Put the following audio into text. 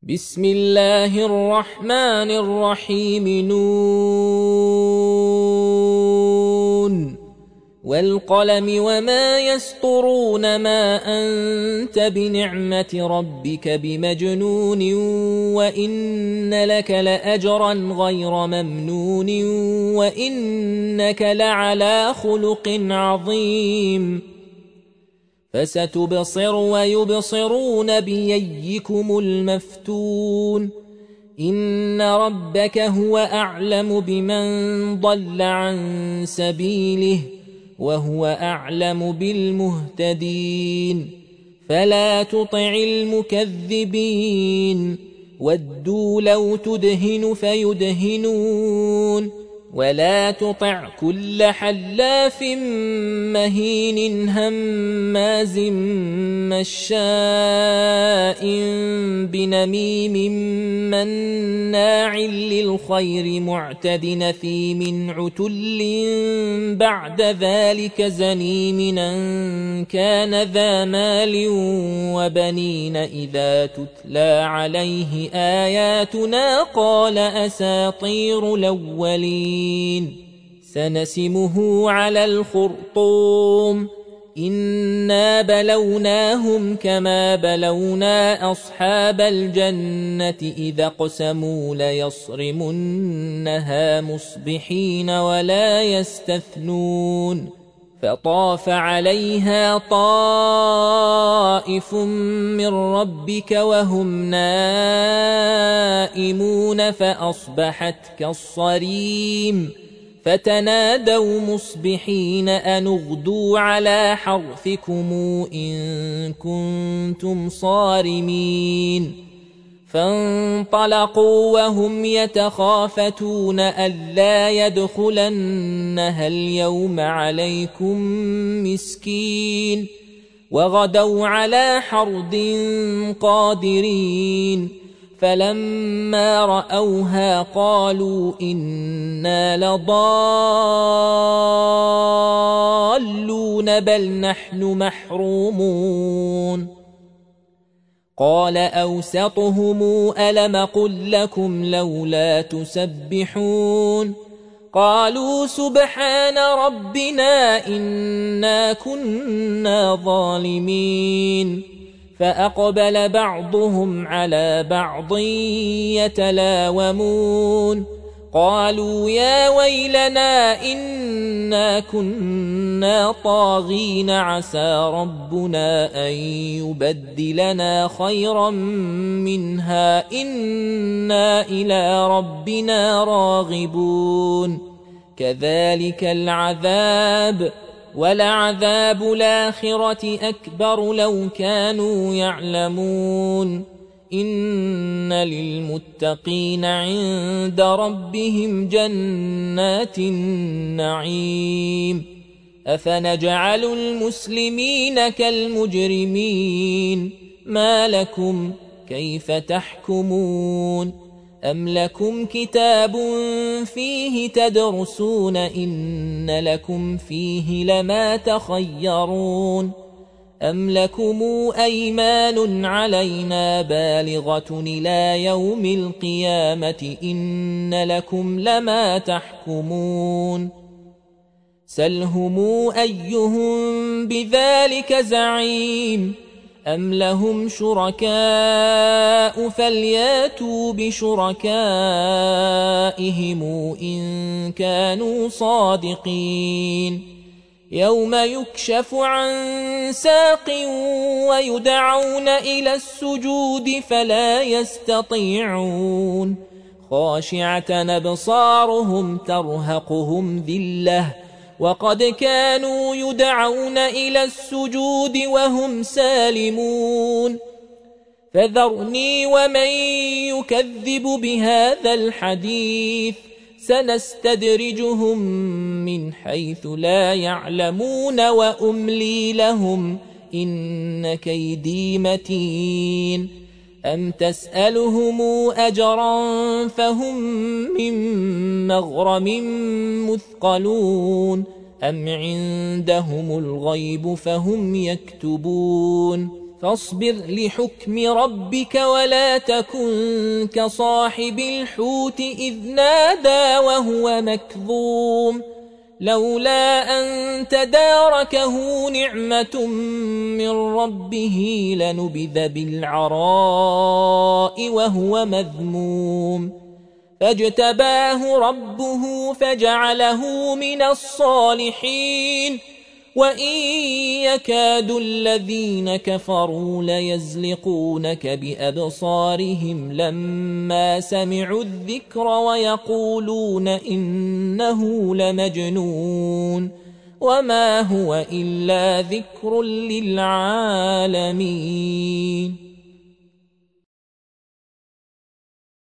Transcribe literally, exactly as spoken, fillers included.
بسم الله الرحمن الرحيم نون والقلم وما يسطرون ما أنت بنعمة ربك بمجنون وإن لك لأجرا غير ممنون وإنك لعلى خلق عظيم فستبصر ويبصرون بأيكم المفتون إن ربك هو أعلم بمن ضل عن سبيله وهو أعلم بالمهتدين فلا تطع المكذبين ودوا لو تدهن فيدهنون ولا تطع كل حلاف مهين هماز مشاء بنميم مناع للخير معتد نثيم عتل بعد ذلك زنيم أن كان ذا مال وبنين إذا تتلى عليه آياتنا قال أساطير الأولين سنسمه على الخرطوم إنا بلوناهم كما بلونا أصحاب الجنة إذا اقسموا ليصرمنها مصبحين ولا يستثنون فطاف عليها طائف من ربك وهم نائمون فأصبحت كالصريم فتنادوا مصبحين أن اغدوا على حرثكم إن كنتم صارمين فانطلقوا وهم يتخافتون ألا يدخلنها اليوم عليكم مسكين وغدوا على حرد قادرين فلما رأوها قالوا إنا لضالون بل نحن محرومون قال أوسطهم ألم قل لكم لولا تسبحون قالوا سبحان ربنا إنا كنا ظالمين فأقبل بعضهم على بعض يتلاومون قالوا يا ويلنا إنا كنا طاغين عسى ربنا أن يبدلنا خيرا منها إنا إلى ربنا راغبون كذلك العذاب ولعذاب الآخرة أكبر لو كانوا يعلمون إن للمتقين عند ربهم جنات النعيم أفنجعل المسلمين كالمجرمين ما لكم كيف تحكمون أم لكم كتاب فيه تدرسون إن لكم فيه لما تخيرون أم لكم أيمان علينا بالغة إلى يوم القيامة إن لكم لما تحكمون سلهم أيهم بذلك زعيم أم لهم شركاء فلياتوا بشركائهم إن كانوا صادقين يوم يكشف عن ساق ويدعون إلى السجود فلا يستطيعون خاشعة أبصارهم ترهقهم ذلة وقد كانوا يدعون إلى السجود وهم سالمون فذرني ومن يكذب بهذا الحديث سنستدرجهم من حيث لا يعلمون وأملي لهم إن كيدي متين أم تسألهم أجرا فهم من مغرم مثقلون أم عندهم الغيب فهم يكتبون فاصبر لحكم ربك ولا تكن كصاحب الحوت إذ نادى وهو مكظوم لولا أن تداركه نعمة من ربه لنبذ بالعراء وهو مذموم فاجتباه ربه فجعله من الصالحين وإن يكاد الذين كفروا ليزلقونك بأبصارهم لما سمعوا الذكر ويقولون إنه لمجنون وما هو إلا ذكر للعالمين